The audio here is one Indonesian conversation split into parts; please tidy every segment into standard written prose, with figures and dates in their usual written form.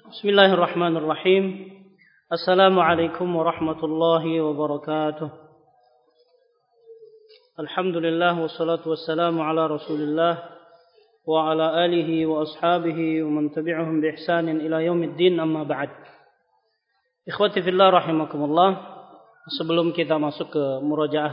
Bismillahirrahmanirrahim. Assalamualaikum warahmatullahi wabarakatuh. Alhamdulillah wassalatu wassalamu ala Rasulillah wa ala alihi wa ashabihi wa man tabi'ahum bi ihsanin ila yaumiddin, amma ba'd. Ikhwati fillah rahimakumullah. Sebelum kita masuk ke murojaah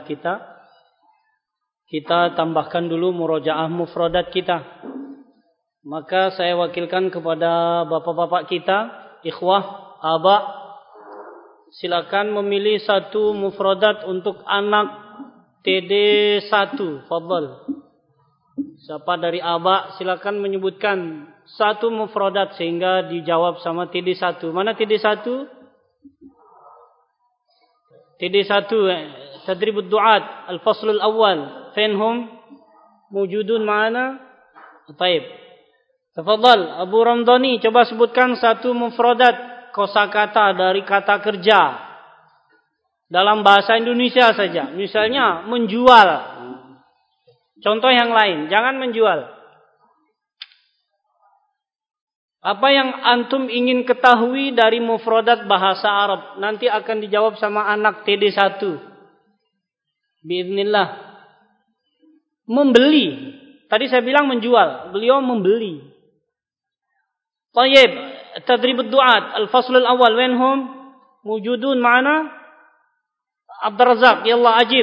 kita tambahkan dulu murojaah mufradat kita. Maka saya wakilkan kepada bapak-bapak kita, ikhwah, aba, silakan memilih satu mufradat untuk anak TD1. Fadhal. Siapa dari aba silakan menyebutkan satu mufradat sehingga dijawab sama TD1. Mana TD1? TD1 Tadribud Du'at Al-Faslul Awal. Fenhum mujudun ma'ana? Taib. Tafadhal, Abu Ramdhani, coba sebutkan satu mufradat kosakata dari kata kerja dalam bahasa Indonesia saja. Misalnya menjual. Contoh yang lain, jangan menjual. Apa yang antum ingin ketahui dari mufradat bahasa Arab? Nanti akan dijawab sama anak TD1. Biiznillah. Membeli. Tadi saya bilang menjual, beliau membeli. Tayyib, Tadribud Du'at Al-Faslul Awal, wenhum mujudun ma'ana? Abdul Razak, yallah ajib.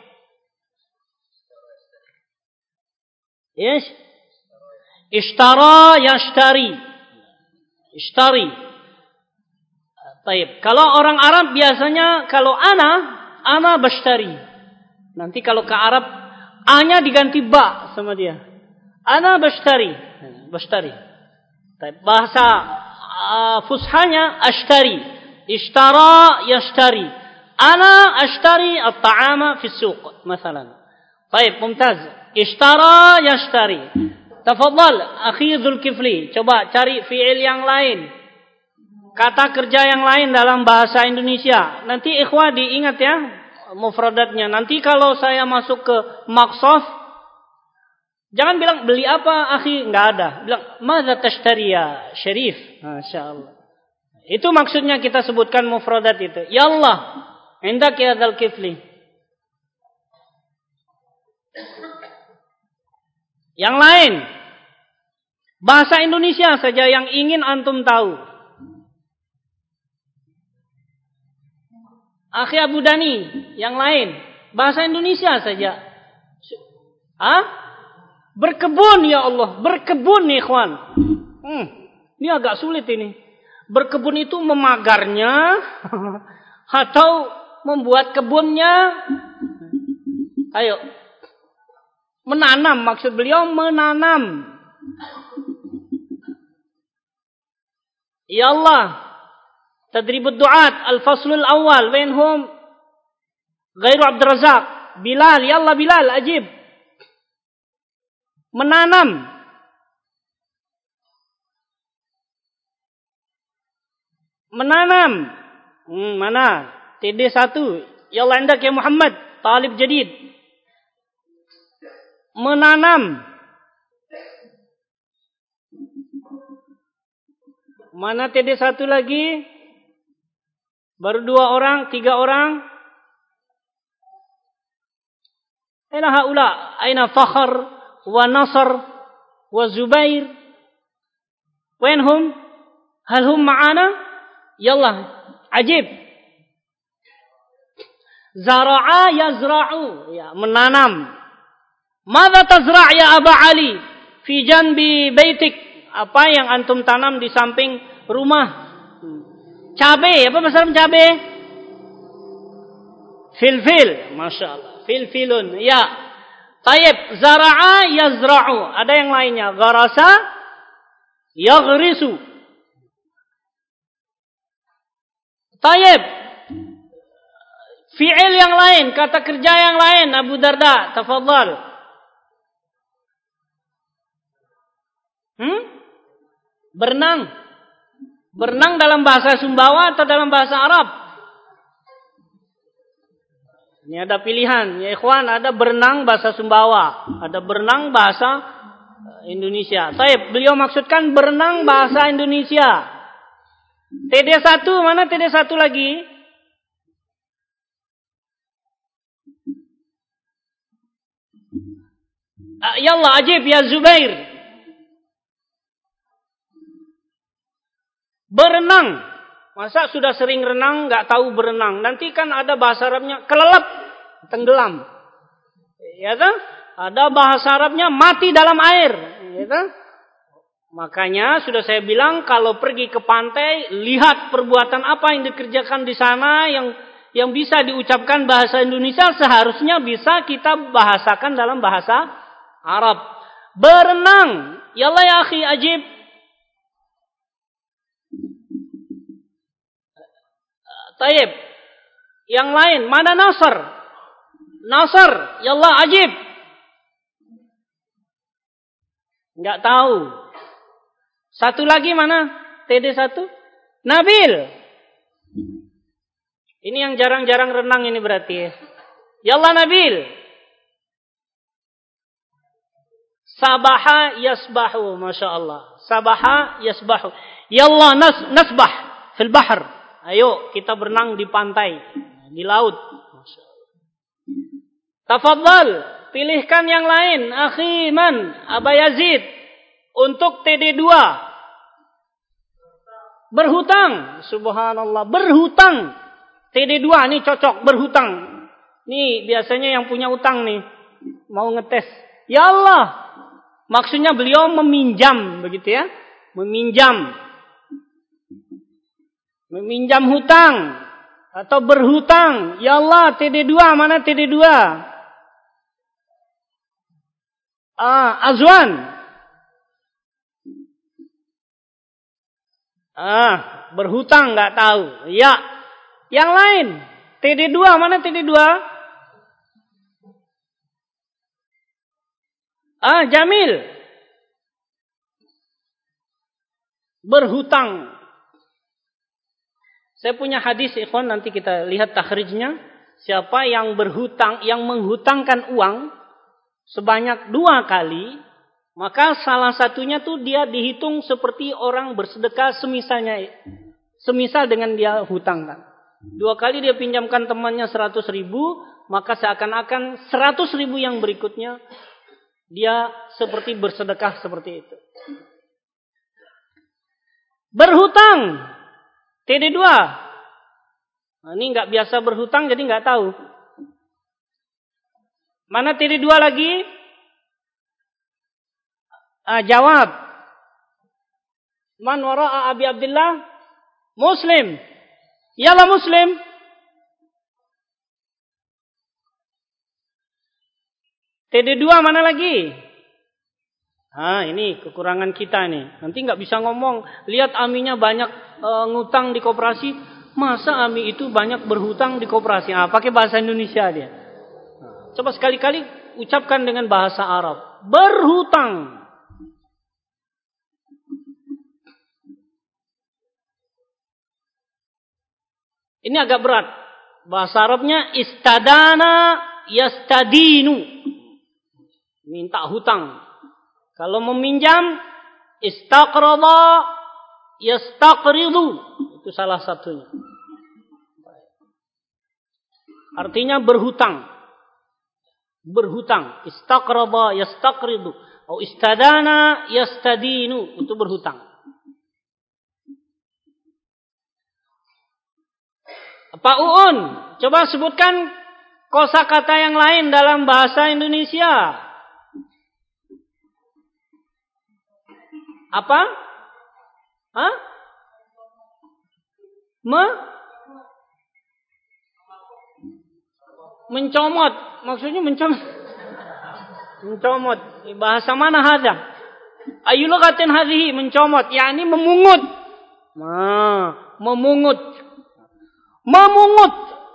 Yes? Ishtara yashtari. Ishtari. Tayyib. Kalau orang Arab biasanya kalau ana bashtari. Nanti kalau ke Arab A-nya diganti ba sama dia. Ana bashtari. Bashtari. Bahasa fushanya ashtari. Ishtara yashtari. Ana ashtari at-ta'ama fi as-suq مثلا. Baik, mumtaz. Ishtara yashtari. Tafadhal akhi Zulkifli, coba cari fi'il yang lain. Kata kerja yang lain dalam bahasa Indonesia. Nanti ikhwah diingat ya mufradatnya. Nanti kalau saya masuk ke maqsaf, jangan bilang beli apa akhi, enggak ada. Bilang madza tashtari ya Syarif. Masyaallah. Itu maksudnya kita sebutkan mufradat itu. Ya Allah, indak ya Dzulkifli. Yang lain, bahasa Indonesia saja yang ingin antum tahu. Akhi Abu Dani, yang lain, bahasa Indonesia saja. Berkebun ya Allah, berkebun nih ikhwan. Ini agak sulit ini. Berkebun itu memagarnya atau membuat kebunnya. Ayo. Menanam, maksud beliau menanam. Ya Allah. Tadribud Du'at Al-Faslul Awal, wenhum Ghairu Abdul Razak. Bilal, ya Allah Bilal, ajib. Menanam. Menanam. Mana? TD1. Ya Allah indak ya Muhammad. Talib jadid. Menanam. Mana TD1 lagi? Baru 2 orang, 3 orang. Aina haula? Aina Fakhr wa Nasr wa Zubair? Wenhum? Hal hum ma'ana? Yallah, ajib. Zara'a yazra'u, ya, menanam. Madza tazra' ya Aba Ali fi janbi baitik? Apa yang antum tanam di samping rumah? Cabe, apa bahasa Arab cabe? Filfil, masyaallah. Filfilun, ya. Tayyib, zara'a yazra'u. Ada yang lainnya. Gharasa yaghrisu. Tayyib. Fi'il yang lain, kata kerja yang lain, Abu Darda, tafadhal. Berenang. Berenang dalam bahasa Sumbawa atau dalam bahasa Arab? Ini ada pilihan, ya ikhwan, ada berenang bahasa Sumbawa, ada berenang bahasa Indonesia. Beliau maksudkan berenang bahasa Indonesia. TD1, mana TD1 lagi? Yallah, ajib ya Zubair. Berenang. Masa sudah sering renang nggak tahu berenang? Nanti kan ada bahasa Arabnya kelelep, tenggelam. Ya kan? Ada bahasa Arabnya mati dalam air. Ya kan? Makanya sudah saya bilang kalau pergi ke pantai, lihat perbuatan apa yang dikerjakan di sana yang bisa diucapkan bahasa Indonesia seharusnya bisa kita bahasakan dalam bahasa Arab. Berenang. Yallah ya akhi ajib. Taib. Yang lain, mana Nasr? Nasr, yallah ajib. Enggak tahu. Satu lagi mana? TD1? Nabil. Ini yang jarang-jarang renang ini berarti. Yallah Nabil. Sabaha yasbahu, Masya Allah. Sabaha yasbahu. Yallah nasbah fil bahr. Ayo kita berenang di pantai, di laut. Tafadhal, pilihkan yang lain. Akhi man, Aba Yazid. Untuk TD2. Berhutang. Subhanallah, berhutang. TD2 nih cocok, berhutang. Nih biasanya yang punya utang nih. Mau ngetes. Ya Allah. Maksudnya beliau meminjam, begitu ya. Meminjam hutang atau berhutang. Ya Allah, TD2, mana TD2? Azwan. Berhutang enggak tahu. Ya. Yang lain, TD2, mana TD2? Jamil. Berhutang. Saya punya hadis, ikhwan, nanti kita lihat takhrijnya. Siapa yang berhutang, yang menghutangkan uang sebanyak 2 kali, maka salah satunya tuh dia dihitung seperti orang bersedekah semisal dengan dia hutangkan. 2 kali dia pinjamkan temannya 100.000, maka seakan-akan 100.000 yang berikutnya dia seperti bersedekah seperti itu. Berhutang. TD2. Nah, ini nggak biasa berhutang jadi nggak tahu. Mana TD2 lagi? Jawab. Man wara'a Abi Abdullah? Muslim. Yalah Muslim. TD2 mana lagi? Ini kekurangan kita nih. Nanti nggak bisa ngomong. Lihat Aminya banyak ngutang di koperasi. Masa Ami itu banyak berhutang di koperasi? Pakai bahasa Indonesia dia. Coba sekali-kali ucapkan dengan bahasa Arab. Berhutang. Ini agak berat. Bahasa Arabnya istadana yastadinu. Minta hutang. Kalau meminjam, istaqrada yastaqridu. Itu salah satunya. Artinya berhutang. Berhutang. Istaqrada yastaqridu. Atau istadana yastadinu. Itu berhutang. Pak Uun, coba sebutkan kosakata yang lain dalam bahasa Indonesia. Apa? Mencomot. Maksudnya mencomot. Mencomot. Bahasa mana hadza? Ayu lughatin hadhihi mencomot, yakni memungut. Memungut. Memungut.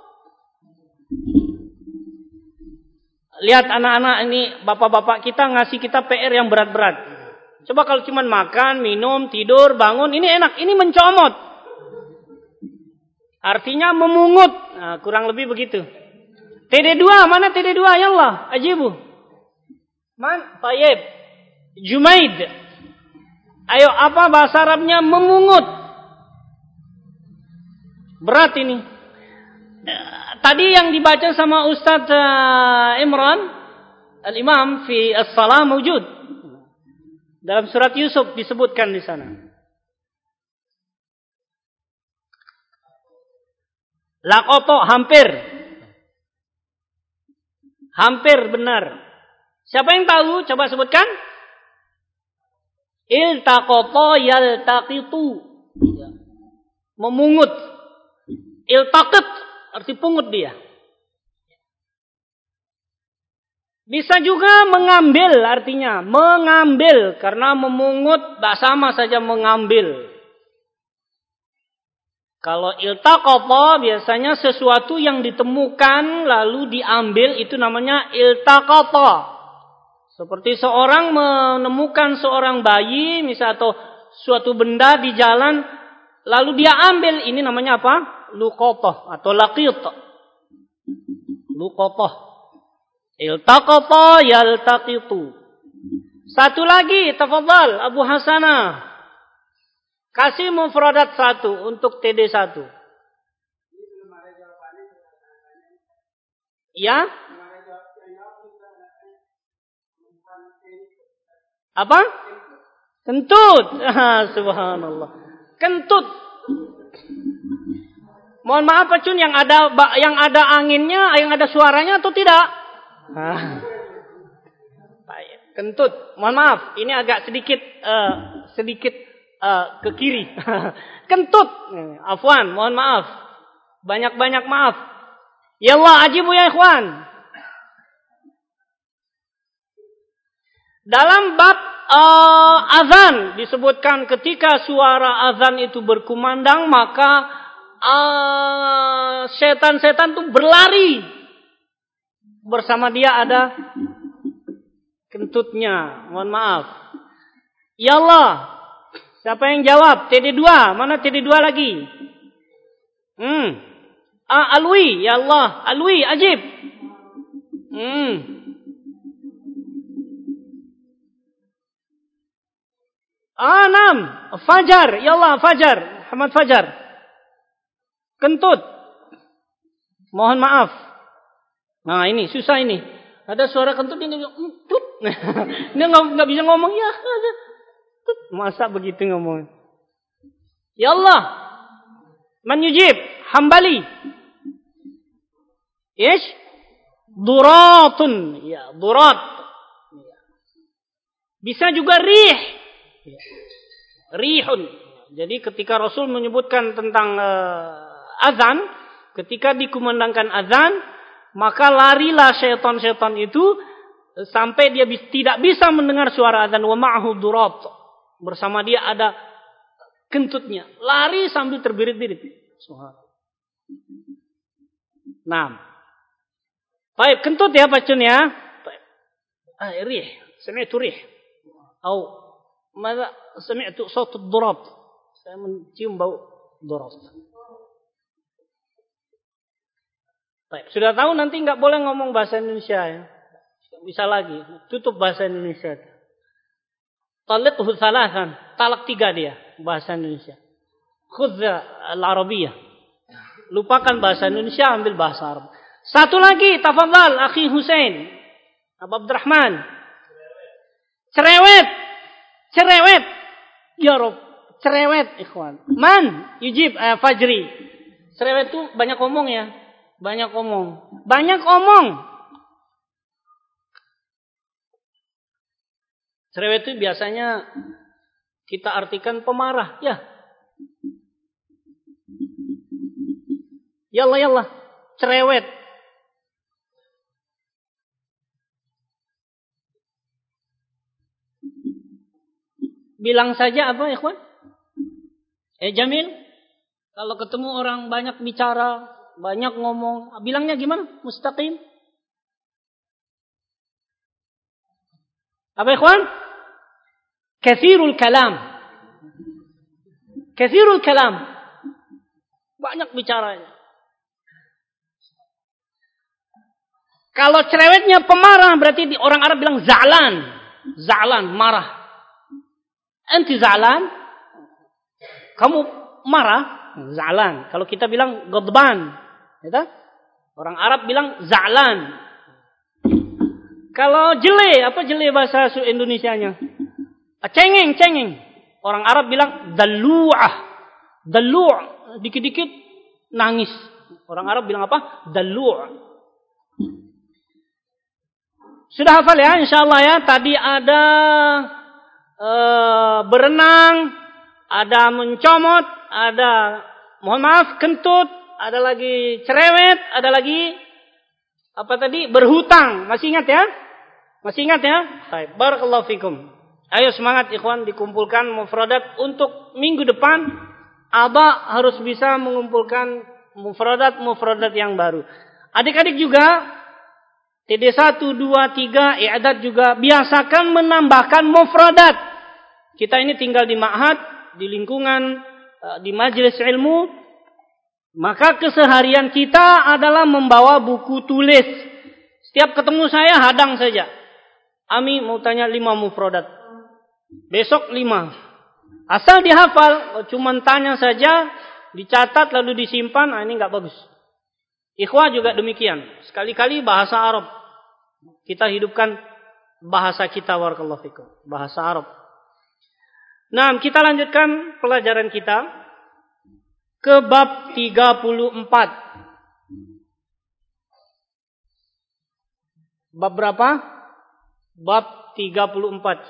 Lihat anak-anak ini, bapak-bapak kita ngasih kita PR yang berat-berat. Coba kalau cuma makan, minum, tidur, bangun, ini enak. Ini mencomot. Artinya memungut. Nah, kurang lebih begitu. TD2, mana TD2? Yallah, ajibu. Man, Tayyib. Jumaid. Ayo, apa bahasa Arabnya memungut? Berat ini. Tadi yang dibaca sama Ustaz Imran Al-Imam fi As-Salah mawjud. Dalam surat Yusuf disebutkan di sana. Laqata hampir. Hampir benar. Siapa yang tahu? Coba sebutkan. Iltaqata yaltaqitu. Memungut. Iltaqit arti pungut dia. Bisa juga mengambil artinya. Mengambil. Karena memungut sama saja mengambil. Kalau iltaqata biasanya sesuatu yang ditemukan lalu diambil itu namanya iltaqata. Seperti seorang menemukan seorang bayi misal atau suatu benda di jalan lalu dia ambil, ini namanya apa? Luqatah atau laqit. Luqatah. Iltaqata yaltaqitu. Satu lagi, tafadhal Abu Hasanah. Kasih mufradat 1 untuk TD1. Ya? Apa? Kentut. Subhanallah. Kentut. Mohon maaf Pak Cun, yang ada anginnya, yang ada suaranya atau tidak? Kentut. Mohon maaf, ini agak sedikit ke kiri. Kentut. Afwan, mohon maaf. Banyak-banyak maaf. Ya Allah, ajibu ya ikhwan. Dalam bab azan disebutkan ketika suara azan itu berkumandang maka setan-setan itu berlari. Bersama dia ada kentutnya. Mohon maaf. Ya Allah. Siapa yang jawab? TD2. Mana TD2 lagi? Alwi. Ya Allah. Alwi. Ajib. Nam. Fajar. Ya Allah. Fajar. Muhammad Fajar. Kentut. Mohon maaf. Nah ini. Susah ini. Ada suara kentut ini. Dia nggak bisa ngomong. Ya. Masa begitu ngomong? Ya Allah. Man yujib? Hambali. Ish? Duratun. Ya, durat. Bisa juga rih. Rihun. Jadi ketika Rasul menyebutkan tentang azan, ketika dikumandangkan azan, maka larilah syaitan-syaitan itu sampai dia tidak bisa mendengar suara azan. Wa ma'ahu durat. Bersama dia ada kentutnya. Lari sambil terbirit-birit. Nah. Baik, kentut ya Pak Cun ya. Rih. Sami'tu rih. Atau mada sami'tu saut ad-durat. Saya mencium bau durat. Baik, sudah tahu nanti enggak boleh ngomong bahasa Indonesia ya. Bisa lagi. Tutup bahasa Indonesia. Talaqhu thalathan. Talak 3 dia. Bahasa Indonesia. Khudza al-Arabiyah. Lupakan bahasa Indonesia, ambil bahasa Arab. Satu lagi. Tafadhal. Akhi Hussein. Abu Abdurrahman. Cerewet. Cerewet. Ya Rob. Cerewet. Ikhwan. Man. Yujib. Fajri. Cerewet itu banyak omong ya. Banyak omong. Banyak omong. Cerewet itu biasanya kita artikan pemarah. Ya. Yallah, yallah. Cerewet. Bilang saja apa, ikhwan? Jamil. Kalau ketemu orang banyak bicara, banyak ngomong, bilangnya gimana? Mustaqim. Apa ikhwan? Kathirul kalam. Kathirul kalam. Banyak bicaranya. Kalau cerewetnya pemarah berarti orang Arab bilang za'lan. Za'lan, marah. Anti za'lan? Kamu marah? Za'lan. Kalau kita bilang ghadban, gitu? Orang Arab bilang za'lan. Kalau jele, apa jele bahasa Indonesianya? Cengeng. Orang Arab bilang dalu'ah. Dalu', dikit-dikit nangis. Orang Arab bilang apa? Dalu'. Sudah hafal ya, insyaallah ya. Tadi ada berenang, ada mencomot, ada mohon maaf kentut, ada lagi cerewet, ada lagi apa tadi? Berhutang. Masih ingat ya? Masih ingat ya? Baik, barakallahu fikum. Ayo semangat ikhwan, dikumpulkan mufradat untuk minggu depan. Aba harus bisa mengumpulkan mufradat yang baru. Adik-adik juga TD1, 2, 3, i'dad juga biasakan menambahkan mufradat. Kita ini tinggal di ma'had, di lingkungan, di majelis ilmu. Maka keseharian kita adalah membawa buku tulis. Setiap ketemu saya hadang saja. Ami mau tanya 5 mufradat. Besok 5. Asal dihafal, cuma tanya saja, dicatat lalu disimpan, ini enggak bagus. Ikhwah juga demikian. Sekali-kali bahasa Arab. Kita hidupkan bahasa kita, barakallahu fikum. Bahasa Arab. Nah, kita lanjutkan pelajaran kita ke bab 34. Bab berapa? Bab 34.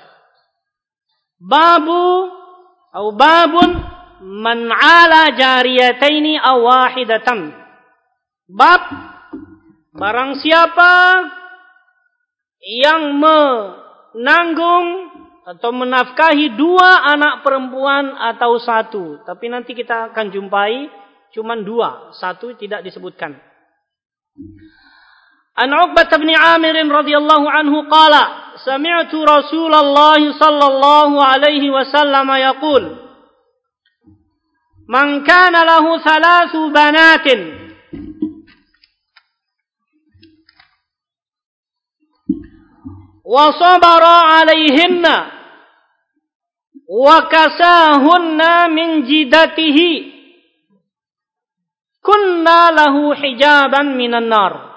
Babun man 'ala jariyataini aw wahidatan. Bab barang siapa yang menanggung atau menafkahi 2 anak perempuan atau 1. Tapi nanti kita akan jumpai cuman 2, 1 tidak disebutkan. An Uqbah bin Amir radhiyallahu anhu qala sami'tu Rasulullah sallallahu alaihi wasallam yaqul man kana lahu 3 banatin wa sabara alaihinna wa kasahunna min jidatihi kunna lahu hijaban minan nar.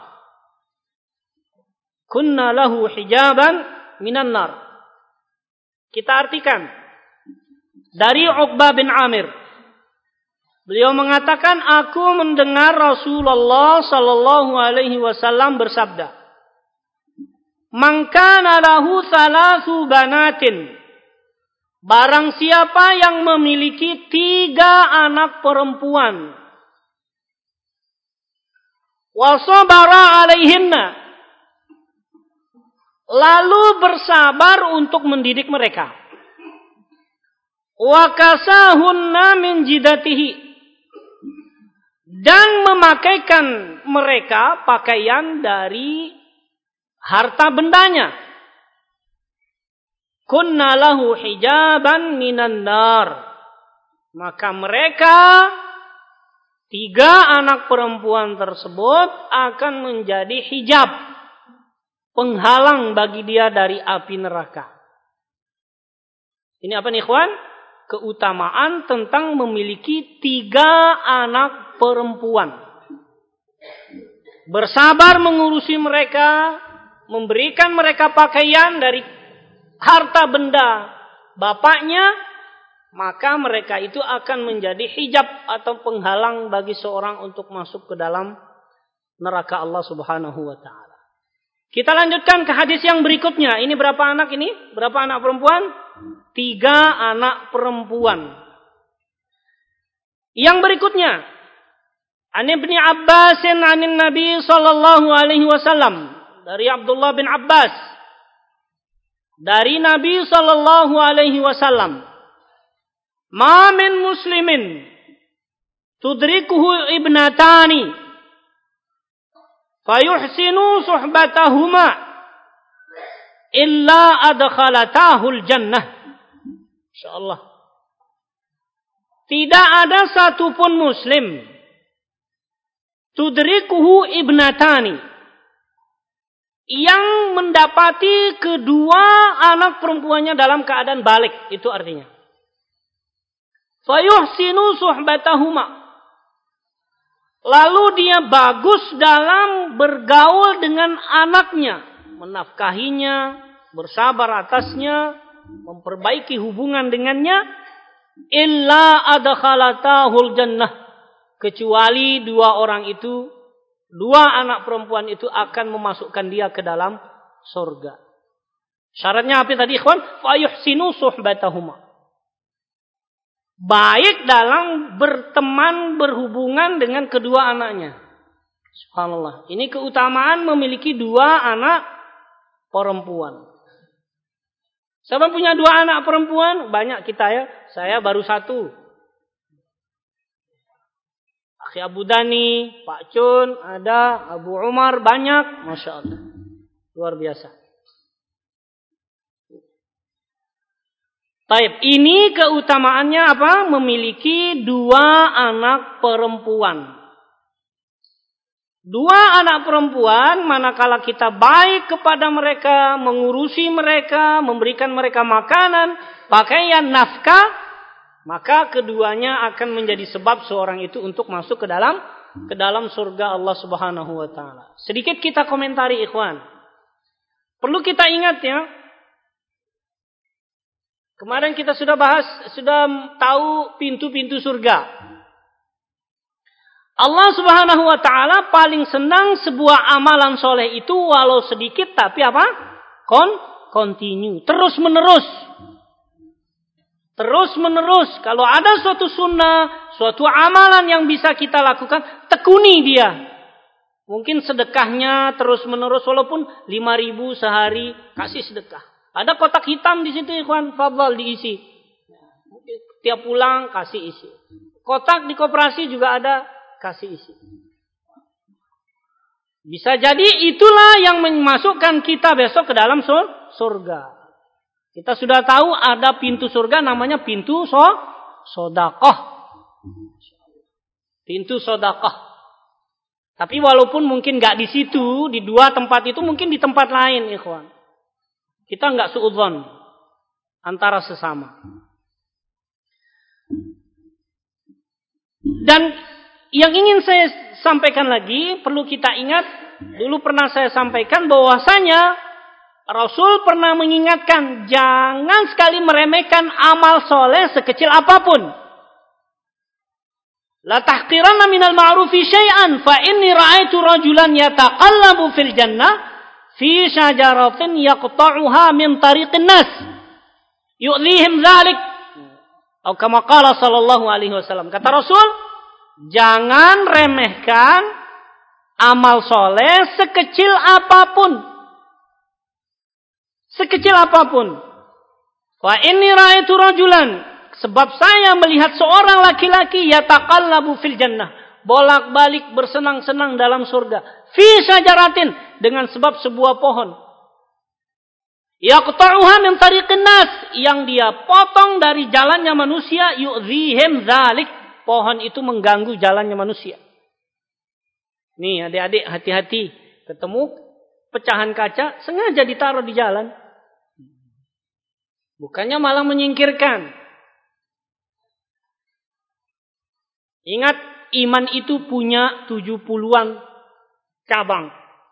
Kunna lahu hijaban minan nar. Kita artikan dari Uqbah bin Amir. Beliau mengatakan, aku mendengar Rasulullah sallallahu alaihi wasallam bersabda, "Man kana lahu 3 banatin." Barang siapa yang memiliki 3 anak perempuan, wa sabara alaihinna, lalu bersabar untuk mendidik mereka. Wa kasahunna min jidatihi, dan memakaikan mereka pakaian dari harta bendanya. Kunna lahu hijaban minan nar. Maka mereka 3 anak perempuan tersebut akan menjadi hijab, penghalang bagi dia dari api neraka. Ini apa nih ikhwan? Keutamaan tentang memiliki 3 anak perempuan. Bersabar mengurusi mereka, memberikan mereka pakaian dari harta benda bapaknya, maka mereka itu akan menjadi hijab atau penghalang bagi seorang untuk masuk ke dalam neraka Allah Subhanahu wa taala. Kita lanjutkan ke hadis yang berikutnya. Ini berapa anak ini? Berapa anak perempuan? 3 anak perempuan. Yang berikutnya, An Ibni Abbasin anin Nabi sallallahu alaihi wasallam, dari Abdullah bin Abbas, dari Nabi sallallahu alaihi wasallam, "Ma min muslimin tudrikuhu ibnatani fayuhsinu suhbatahuma illa adkhalatahul jannah." Insyaallah. Tidak ada satupun muslim tudrikuhu ibnatani, yang mendapati 2 anak perempuannya dalam keadaan balik, itu artinya. fayuhsinu suhbatahuma. Lalu dia bagus dalam bergaul dengan anaknya, menafkahinya, bersabar atasnya, memperbaiki hubungan dengannya, illa adkhalatahul jannah, kecuali dua anak perempuan itu akan memasukkan dia ke dalam surga. Syaratnya apa tadi, ikhwan? Fayuhsinu suhbatahuma. Baik dalam berteman, berhubungan dengan kedua anaknya. Subhanallah. Ini keutamaan memiliki dua anak perempuan. Siapa punya dua anak perempuan? Banyak kita ya. Saya baru satu. Akhi Abu Dani, Pak Cun, ada Abu Umar, banyak. Masya Allah. Luar biasa. Taib. Ini keutamaannya apa? Memiliki dua anak perempuan. Dua anak perempuan, manakala kita baik kepada mereka, mengurusi mereka, memberikan mereka makanan, pakaian, nafkah, maka keduanya akan menjadi sebab seorang itu untuk masuk ke dalam surga Allah Subhanahu wa taala. Sedikit kita komentari, ikhwan. Perlu kita ingat ya. Kemarin kita sudah tahu pintu-pintu surga. Allah Subhanahu wa taala paling senang sebuah amalan soleh itu walau sedikit tapi apa? Continue, terus menerus. Terus menerus. Kalau ada suatu sunnah, suatu amalan yang bisa kita lakukan, tekuni dia. Mungkin sedekahnya terus menerus walaupun 5.000 sehari kasih sedekah. Ada kotak hitam di situ, ikhwan, fadhal diisi. Tiap pulang kasih isi. Kotak di koperasi juga ada, kasih isi. Bisa jadi itulah yang memasukkan kita besok ke dalam surga. Kita sudah tahu ada pintu surga namanya pintu sedekah. Pintu sedekah. Tapi walaupun mungkin enggak di situ, di dua tempat itu, mungkin di tempat lain, ikhwan. Kita enggak suudzon antara sesama. Dan yang ingin saya sampaikan lagi, perlu kita ingat, dulu pernah saya sampaikan bahwasanya Rasul pernah mengingatkan, jangan sekali meremehkan amal soleh sekecil apapun. La tahqiranna minal ma'rufi syai'an, fa inni ra'aitu rajulan yataqallabu fil jannah fi syajaratin yaqta'uha min tariqin nas yu'dhihim dzalik. Atau kama qala sallallahu alaihi wasallam. Kata Rasul, jangan remehkan amal soleh sekecil apapun. Sekecil apapun. Wa inni ra'aitu rajulan, sebab saya melihat seorang laki-laki yataqallabu fil jannah, bolak-balik bersenang-senang dalam surga. Fi syajaratin, dengan sebab sebuah pohon. Yaqta'uha min tariqin nas, yang dia potong dari jalannya manusia, yu'dhihim dzalik. Pohon itu mengganggu jalannya manusia. Nih adik-adik, hati-hati. Ketemu pecahan kaca, sengaja ditaruh di jalan. Bukannya malah menyingkirkan. Ingat, iman itu punya 70-an cabang.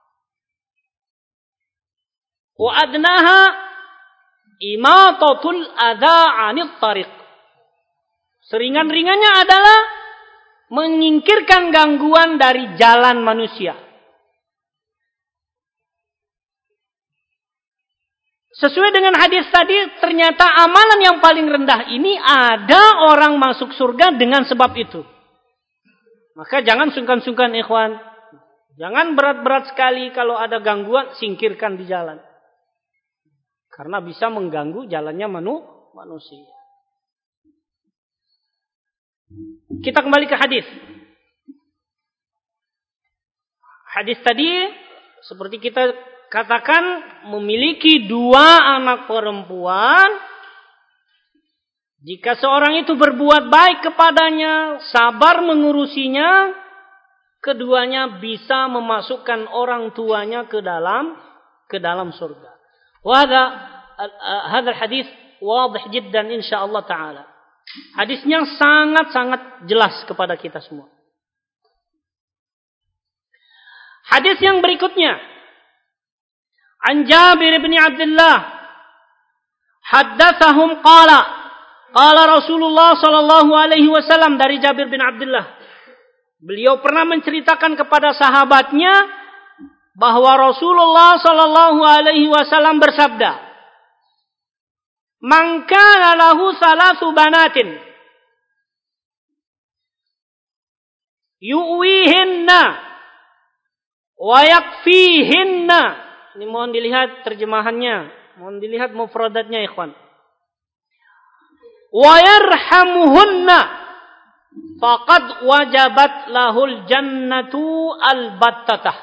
Wa adnaha imatatul adha 'anil tariq. Seringan-ringannya adalah menyingkirkan gangguan dari jalan manusia. Sesuai dengan hadis tadi, ternyata amalan yang paling rendah ini ada orang masuk surga dengan sebab itu. Maka jangan sungkan-sungkan, ikhwan. Jangan berat-berat sekali kalau ada gangguan, singkirkan di jalan. Karena bisa mengganggu jalannya manusia. Kita kembali ke hadis. Hadis tadi seperti kita katakan memiliki dua anak perempuan. Jika seorang itu berbuat baik kepadanya, sabar mengurusinya, keduanya bisa memasukkan orang tuanya ke dalam surga. Wa hadha hadis wadih jiddan insyaallah taala. Hadisnya sangat-sangat jelas kepada kita semua. Hadis yang berikutnya. An Jabir bin Abdullah. Haddatsahum qala. Qala Rasulullah sallallahu alaihi wasallam, dari Jabir bin Abdullah. Beliau pernah menceritakan kepada sahabatnya bahwa Rasulullah sallallahu alaihi wasallam bersabda, "Man kana lahu salasu banatin yu'wihinna wa yakfihinna." Ini mohon dilihat terjemahannya, mohon dilihat mufradatnya ikhwan. "Wa yarhamuhunna faqad wajabat lahul jannatu al-battatah."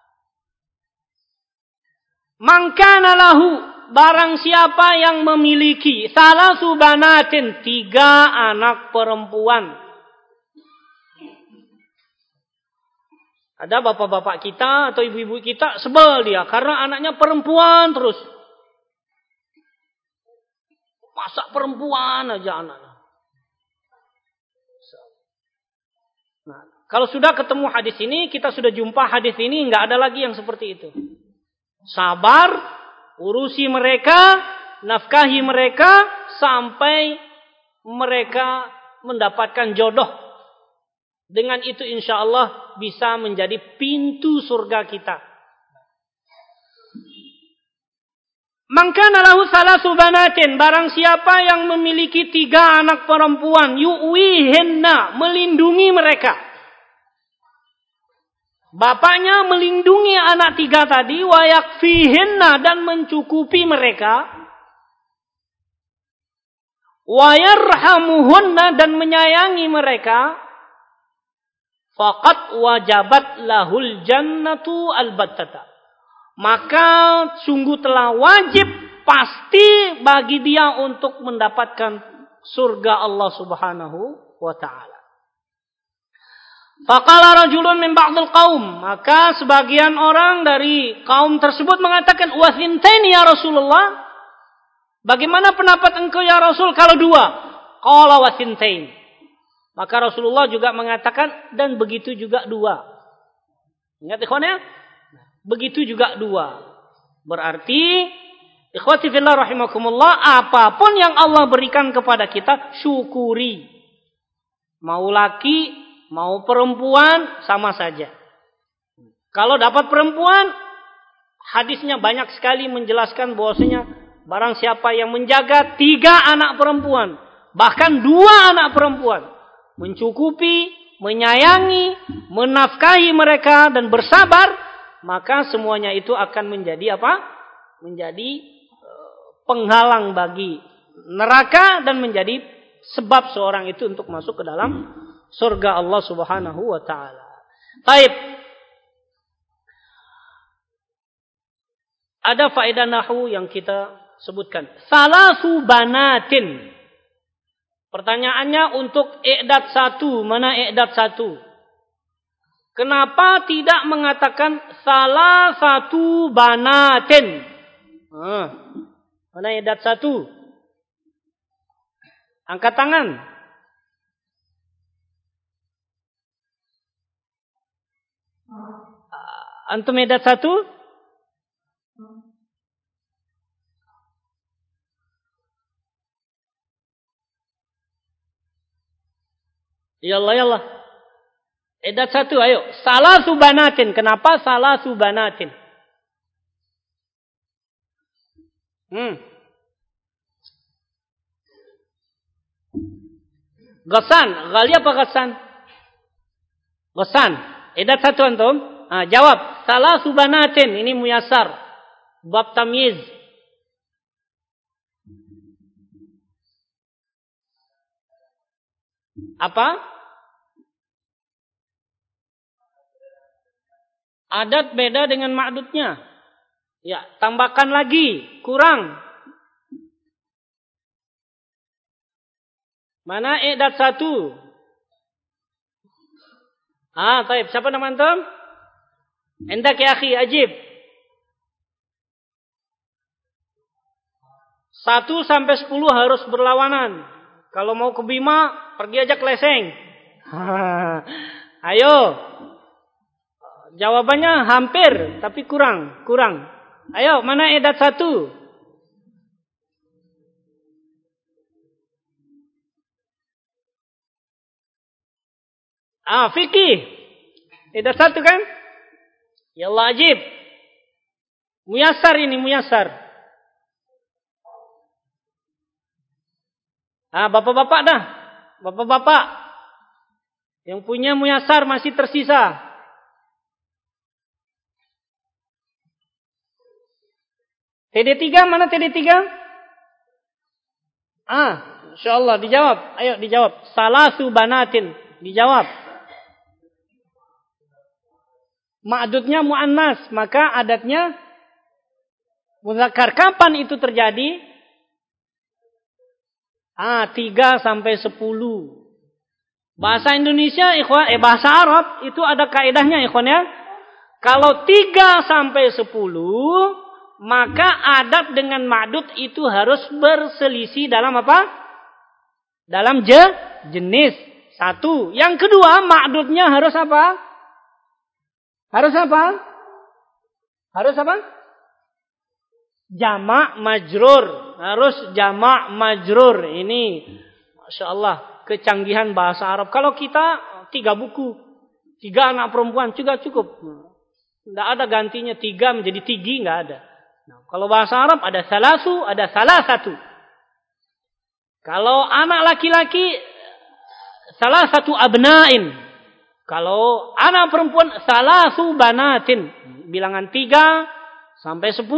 Man kana lahu, barang siapa yang memiliki salasu banatin, 3 anak perempuan. Ada bapak-bapak kita atau ibu-ibu kita sebel dia karena anaknya perempuan terus. Masa perempuan aja anaknya. Nah, kalau sudah ketemu hadis ini, kita sudah jumpa hadis ini, nggak ada lagi yang seperti itu. Sabar, urusi mereka, nafkahi mereka sampai mereka mendapatkan jodoh. Dengan itu insya Allah bisa menjadi pintu surga kita. Man kana lahu salasu banatin, barang siapa yang memiliki 3 anak perempuan, yu'wihinna, melindungi mereka. Bapaknya melindungi anak 3 tadi, wa yakfihinna, dan mencukupi mereka. Wa yarhamuhunna, dan menyayangi mereka. Faqad wajabat lahul jannatu al-battata. Maka sungguh telah wajib, pasti bagi dia untuk mendapatkan surga Allah Subhanahu wa ta'ala. Faqala rajulun min ba'dil qaum, maka sebagian orang dari kaum tersebut mengatakan, wa thintain ya Rasulullah, bagaimana pendapat engkau ya Rasul kalau 2? Qala wa thintain. Maka Rasulullah juga mengatakan, dan begitu juga 2. Ingat ikhwan ya? Begitu juga 2. Berarti, ikhwati fillah rahimakumullah, apapun yang Allah berikan kepada kita, syukuri. Mau laki, mau perempuan, sama saja. Kalau dapat perempuan, hadisnya banyak sekali menjelaskan bahwasanya barang siapa yang menjaga 3 anak perempuan, bahkan 2 anak perempuan, mencukupi, menyayangi, menafkahi mereka dan bersabar, maka semuanya itu akan menjadi apa? Menjadi penghalang bagi neraka dan menjadi sebab seorang itu untuk masuk ke dalam surga Allah Subhanahu wa taala. Baik. Ada faedah nahwu yang kita sebutkan. Salasu banatin. Pertanyaannya untuk i'dad 1, mana i'dad 1? Kenapa tidak mengatakan salah satu banatin? Mana i'dad 1? Angkat tangan. Antum i'dad 1? Yallah, yallah. I'dad 1, ayo. Salah subanatin. Kenapa salah subanatin? Ghasan. Ghali apa ghasan? Ghasan. I'dad 1 antum. Jawab. Salah subanatin. Ini muyasar. Bab tamyiz. Apa? Adat beda dengan ma'dudnya. Ya, tambahkan lagi, kurang. Mana i'dad 1? Taib. Siapa nama antum? Endak ya akhi, ajib. 1 sampai 10 harus berlawanan. Kalau mau ke Bima, pergi aja ke Leseng. Ayo. Jawabannya hampir, tapi kurang. Ayo, mana edat 1? Fikih. Edat 1 kan? Ya Allah, ajib. Muyasar ini, muyasar. Bapak-bapak dah. Bapak-bapak. Yang punya muyasar masih tersisa. TD3, mana TD3? InsyaAllah dijawab. Ayo dijawab. Salasu banatin. Dijawab. Ma'dudnya mu'annas. Maka adatnya muzakkar. Kapan itu terjadi? 3 sampai 10. Bahasa Indonesia, bahasa Arab itu ada kaedahnya, ikhwan ya. Kalau 3 sampai 10, maka adat dengan ma'dud itu harus berselisih dalam apa? Dalam jenis. 1. Yang kedua, ma'dudnya harus apa? Harus apa? Jamak majrur. Harus jamak majrur. Ini Masya Allah, kecanggihan bahasa Arab. Kalau kita 3 buku, 3 anak perempuan juga cukup. Tidak ada gantinya 3 menjadi 3, nggak ada. Nah, kalau bahasa Arab ada salasu, ada salah satu. Kalau anak laki-laki, salah satu abnain. Kalau anak perempuan, salasu banatin. Bilangan 3 sampai 10.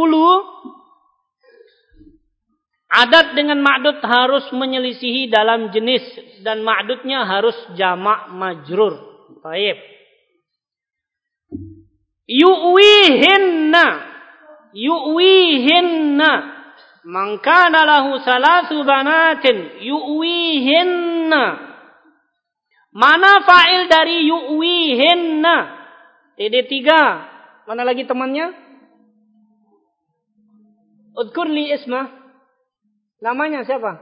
Adat dengan ma'dud harus menyelisihi dalam jenis. Dan ma'dudnya harus jamak majrur. Baik. Yu'wihinna. Man kana lahu salasu banatin. Yu'wihinna. Mana fa'il dari yu'wihinna? TD3. Mana lagi temannya? Udkur li ismah. Namanya siapa?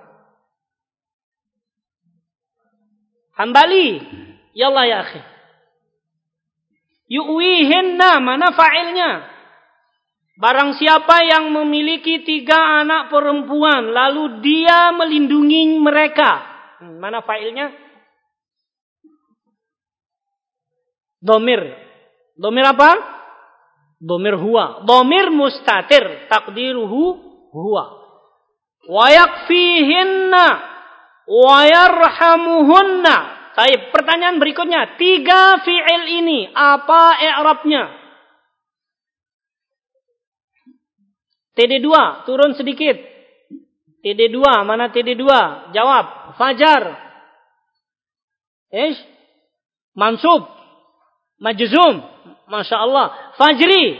Hambali. Yallah ya akhi. Yu'wihinna. Mana fa'ilnya? Barang siapa yang memiliki 3 anak perempuan, lalu dia melindungi mereka. Mana fa'ilnya? Domir. Domir apa? Domir huwa. Domir mustatir. Takdiruhu huwa. Wa yakfihinna. Wa yarhamuhunna. Baik, pertanyaan berikutnya. 3 fi'il ini, apa i'rabnya? TD2, turun sedikit. TD2, mana TD2? Jawab. Fajar. Mansub. Majzum. Masya Allah. Fajri.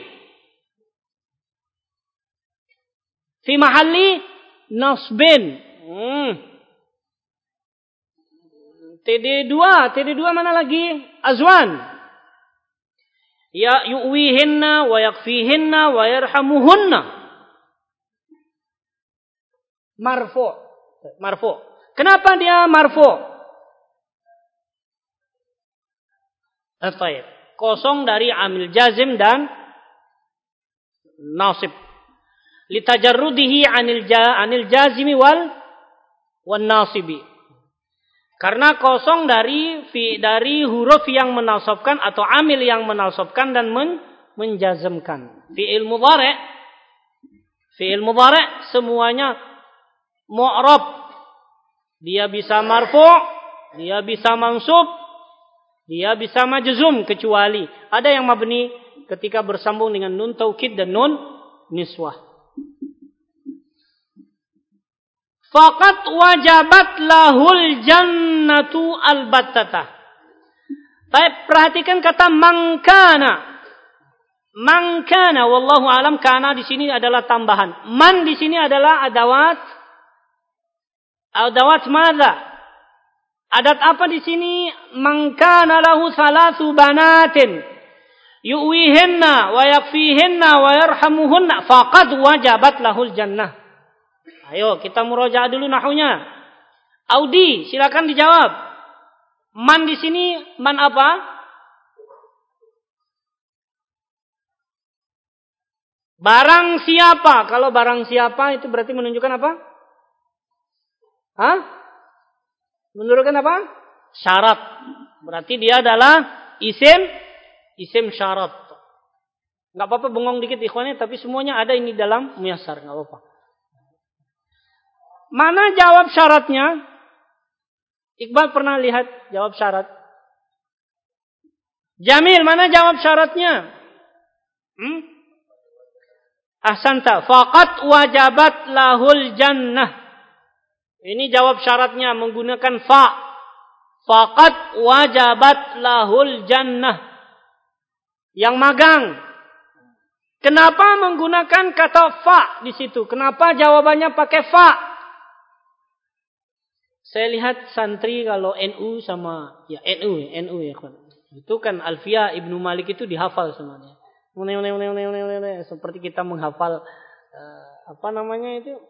Fi mahalli nasbin. TD2 mana lagi? Azwan. Ya yu'wihinna wa yakfihinna wa yarhamuhunna. Marfu. Kenapa dia marfu? Baik. Kosong dari amil jazim dan nasib. Litajarrudihi anil jazimi wal nasibi. Karena kosong dari huruf yang menasabkan atau amil yang menasabkan dan menjazmkan. Fi'il mudhari' semuanya mu'rab. Dia bisa marfu', dia bisa mansub, dia bisa majzum, kecuali ada yang mabni ketika bersambung dengan nun taukid dan nun niswah. Faqat wajabat lahul jannatu albattata. Baik, perhatikan kata mangkana. Mangkana, wallahu alam, kana di sini adalah tambahan. Man di sini adalah adawat madza? Adat apa di sini? Mangkana lahu salasu banatin. Yu'wihinna wa yakfihinna wa yarhamuhunna. Faqad wajabat lahul jannah. Ayo kita murajaah dulu nahunya. Audi, silakan dijawab. Man di sini man apa? Barang siapa. Kalau barang siapa itu berarti menunjukkan apa? Hah? Menunjukkan apa? Syarat. Berarti dia adalah isim syarat. Enggak apa-apa bengong dikit ikhwannya, tapi semuanya ada ini dalam muyassar, enggak apa-apa. Mana jawab syaratnya? Iqbal pernah lihat jawab syarat? Jamil, mana jawab syaratnya? Ahsanta. Faqat wajabat lahul jannah. Ini jawab syaratnya menggunakan fa. Faqat wajabat lahul jannah. Yang magang. Kenapa menggunakan kata fa di situ? Kenapa jawabannya pakai fa? Saya lihat santri kalau NU sama ya NU ya kan. Itu kan Alfiyah Ibnu Malik itu dihafal semuanya. Seperti kita menghafal apa namanya itu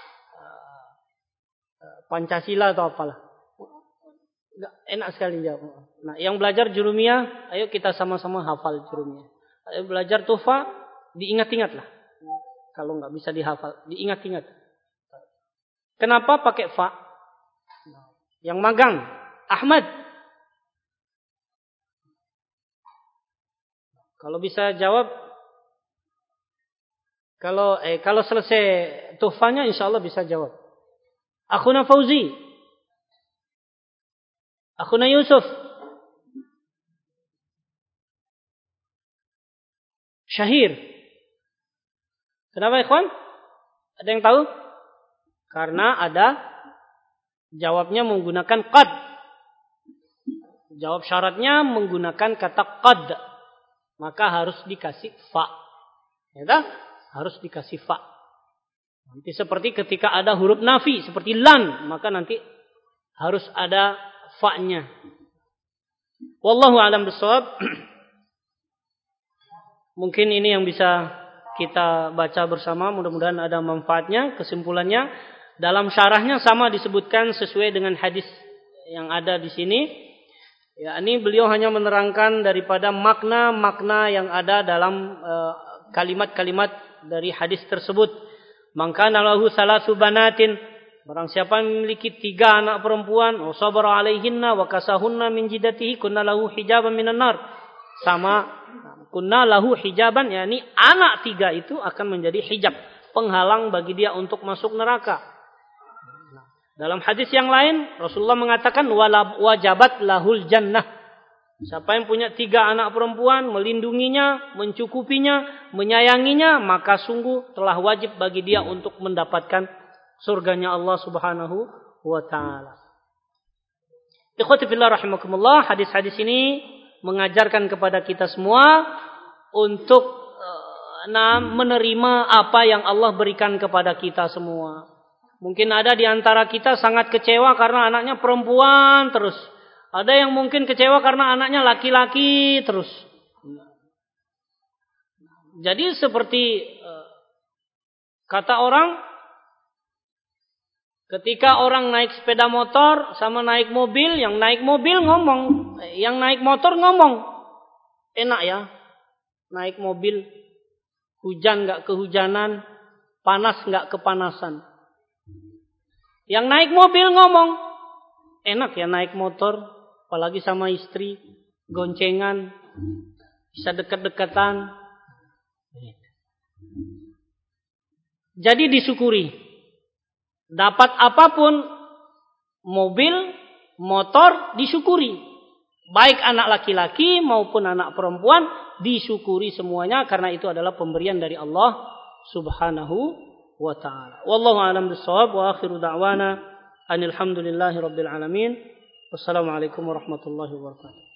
Pancasila atau apalah. Enak sekali jawab. Nah, yang belajar jurumiyah, ayo kita sama-sama hafal jurumiyah. Ayo belajar tufa, diingat-ingatlah. Kalau nggak bisa dihafal, diingat-ingat. Kenapa pakai fa? Yang magang, Ahmad. Kalau bisa jawab, kalau selesai tuhfanya, insya Allah bisa jawab. Akhuna Fauzi, Akhuna Yusuf, Syahir. Kenapa ikhwan? Ada yang tahu? Karena ada jawabnya menggunakan qad. Jawab syaratnya menggunakan kata qad. Maka harus dikasih fa. Ya, harus dikasih fa. Nanti seperti ketika ada huruf nafi seperti lan, maka nanti harus ada fa-nya. Wallahu a'lam bishawab. Mungkin ini yang bisa kita baca bersama, mudah-mudahan ada manfaatnya. Kesimpulannya, dalam syarahnya sama disebutkan sesuai dengan hadis yang ada di sini. Ya, ini beliau hanya menerangkan daripada makna-makna yang ada dalam kalimat-kalimat dari hadis tersebut. Maka nalahu salasu banatin, barang siapa memiliki 3 anak perempuan, sabara alaihinna wa kasahunna min jidatihi kunna lahu hijaban minan nar. Sama kunna lahu hijaban, yakni anak 3 itu akan menjadi hijab, penghalang bagi dia untuk masuk neraka. Dalam hadis yang lain Rasulullah mengatakan wajabat lahul jannah. Siapa yang punya 3 anak perempuan, melindunginya, mencukupinya, menyayanginya, maka sungguh telah wajib bagi dia untuk mendapatkan surganya Allah Subhanahu wa taala. Ikhwati fillah rahimakumullah, hadis-hadis ini mengajarkan kepada kita semua untuk menerima apa yang Allah berikan kepada kita semua. Mungkin ada di antara kita sangat kecewa karena anaknya perempuan terus. Ada yang mungkin kecewa karena anaknya laki-laki terus. Jadi seperti kata orang, ketika orang naik sepeda motor sama naik mobil, yang naik mobil ngomong, yang naik motor ngomong. Enak ya, naik mobil, hujan gak kehujanan, panas gak kepanasan. Yang naik mobil ngomong, enak ya naik motor, apalagi sama istri, goncengan, bisa dekat-dekatan. Jadi disyukuri. Dapat apapun, mobil, motor, disyukuri. Baik anak laki-laki maupun anak perempuan, disyukuri semuanya karena itu adalah pemberian dari Allah Subhanahu wa ta'ala. Wallahu a'lam bishawab wa akhiru da'wana anil hamdulillahi rabbil alamin. Wassalamualaikum warahmatullahi wabarakatuh.